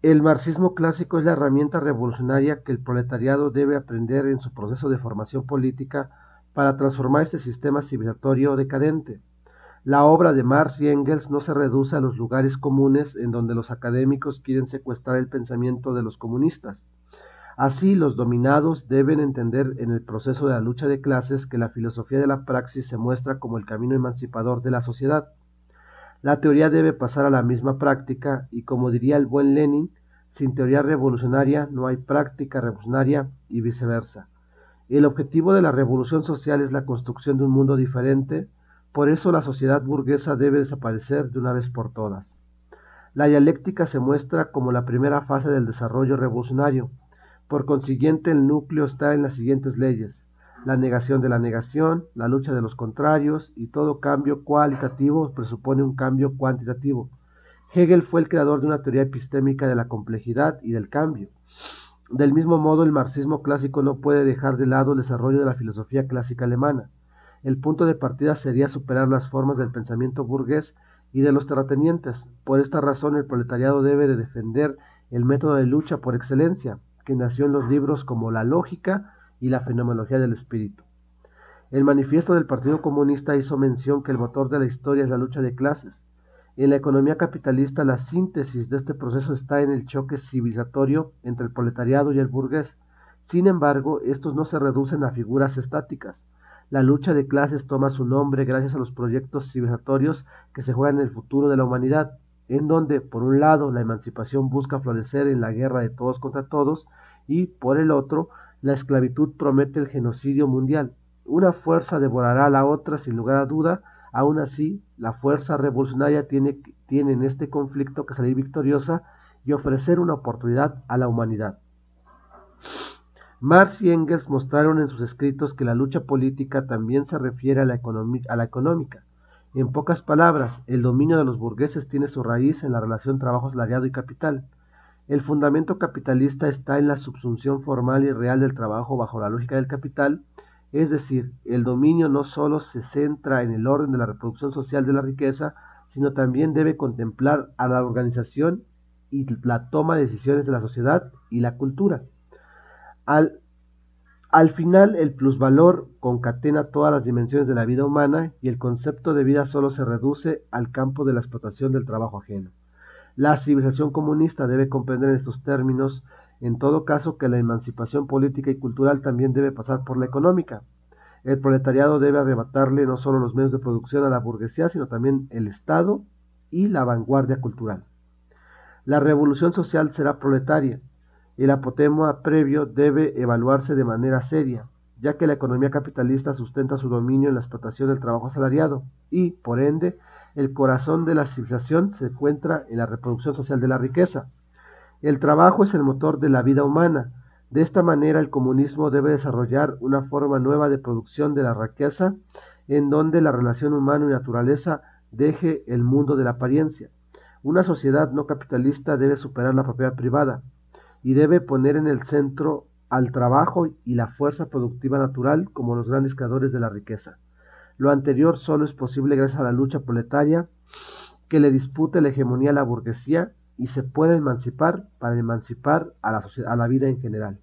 El marxismo clásico es la herramienta revolucionaria que el proletariado debe aprender en su proceso de formación política para transformar este sistema civilizatorio decadente. La obra de Marx y Engels no se reduce a los lugares comunes en donde los académicos quieren secuestrar el pensamiento de los comunistas. Así, los dominados deben entender en el proceso de la lucha de clases que la filosofía de la praxis se muestra como el camino emancipador de la sociedad. La teoría debe pasar a la misma práctica y, como diría el buen Lenin, sin teoría revolucionaria no hay práctica revolucionaria y viceversa. El objetivo de la revolución social es la construcción de un mundo diferente, por eso la sociedad burguesa debe desaparecer de una vez por todas. La dialéctica se muestra como la primera fase del desarrollo revolucionario. Por consiguiente, el núcleo está en las siguientes leyes: la negación de la negación, la lucha de los contrarios, y todo cambio cualitativo presupone un cambio cuantitativo. Hegel fue el creador de una teoría epistémica de la complejidad y del cambio. Del mismo modo, el marxismo clásico no puede dejar de lado el desarrollo de la filosofía clásica alemana. El punto de partida sería superar las formas del pensamiento burgués y de los terratenientes. Por esta razón, el proletariado debe de defender el método de lucha por excelencia, que nació en los libros como La Lógica y La Fenomenología del Espíritu. El manifiesto del Partido Comunista hizo mención que el motor de la historia es la lucha de clases. En la economía capitalista, la síntesis de este proceso está en el choque civilizatorio entre el proletariado y el burgués. Sin embargo, estos no se reducen a figuras estáticas. La lucha de clases toma su nombre gracias a los proyectos civilizatorios que se juegan en el futuro de la humanidad, en donde, por un lado, la emancipación busca florecer en la guerra de todos contra todos y, por el otro, la esclavitud promete el genocidio mundial. Una fuerza devorará a la otra sin lugar a duda. Aún así, la fuerza revolucionaria tiene en este conflicto que salir victoriosa y ofrecer una oportunidad a la humanidad. Marx y Engels mostraron en sus escritos que la lucha política también se refiere a la económica. En pocas palabras, el dominio de los burgueses tiene su raíz en la relación trabajo asalariado y capital. El fundamento capitalista está en la subsunción formal y real del trabajo bajo la lógica del capital, es decir, el dominio no solo se centra en el orden de la reproducción social de la riqueza, sino también debe contemplar a la organización y la toma de decisiones de la sociedad y la cultura. Al, al final, el plusvalor concatena todas las dimensiones de la vida humana y el concepto de vida solo se reduce al campo de la explotación del trabajo ajeno. La civilización comunista debe comprender en estos términos, en todo caso, que la emancipación política y cultural también debe pasar por la económica. El proletariado debe arrebatarle no solo los medios de producción a la burguesía, sino también el Estado y la vanguardia cultural. La revolución social será proletaria. El apotema previo debe evaluarse de manera seria, ya que la economía capitalista sustenta su dominio en la explotación del trabajo asalariado y, por ende, el corazón de la civilización se encuentra en la reproducción social de la riqueza. El trabajo es el motor de la vida humana. De esta manera, el comunismo debe desarrollar una forma nueva de producción de la riqueza, en donde la relación humano y naturaleza deje el mundo de la apariencia. Una sociedad no capitalista debe superar la propiedad privada y debe poner en el centro al trabajo y la fuerza productiva natural como los grandes creadores de la riqueza. Lo anterior solo es posible gracias a la lucha proletaria que le dispute la hegemonía a la burguesía y se puede emancipar para emancipar a la vida en general.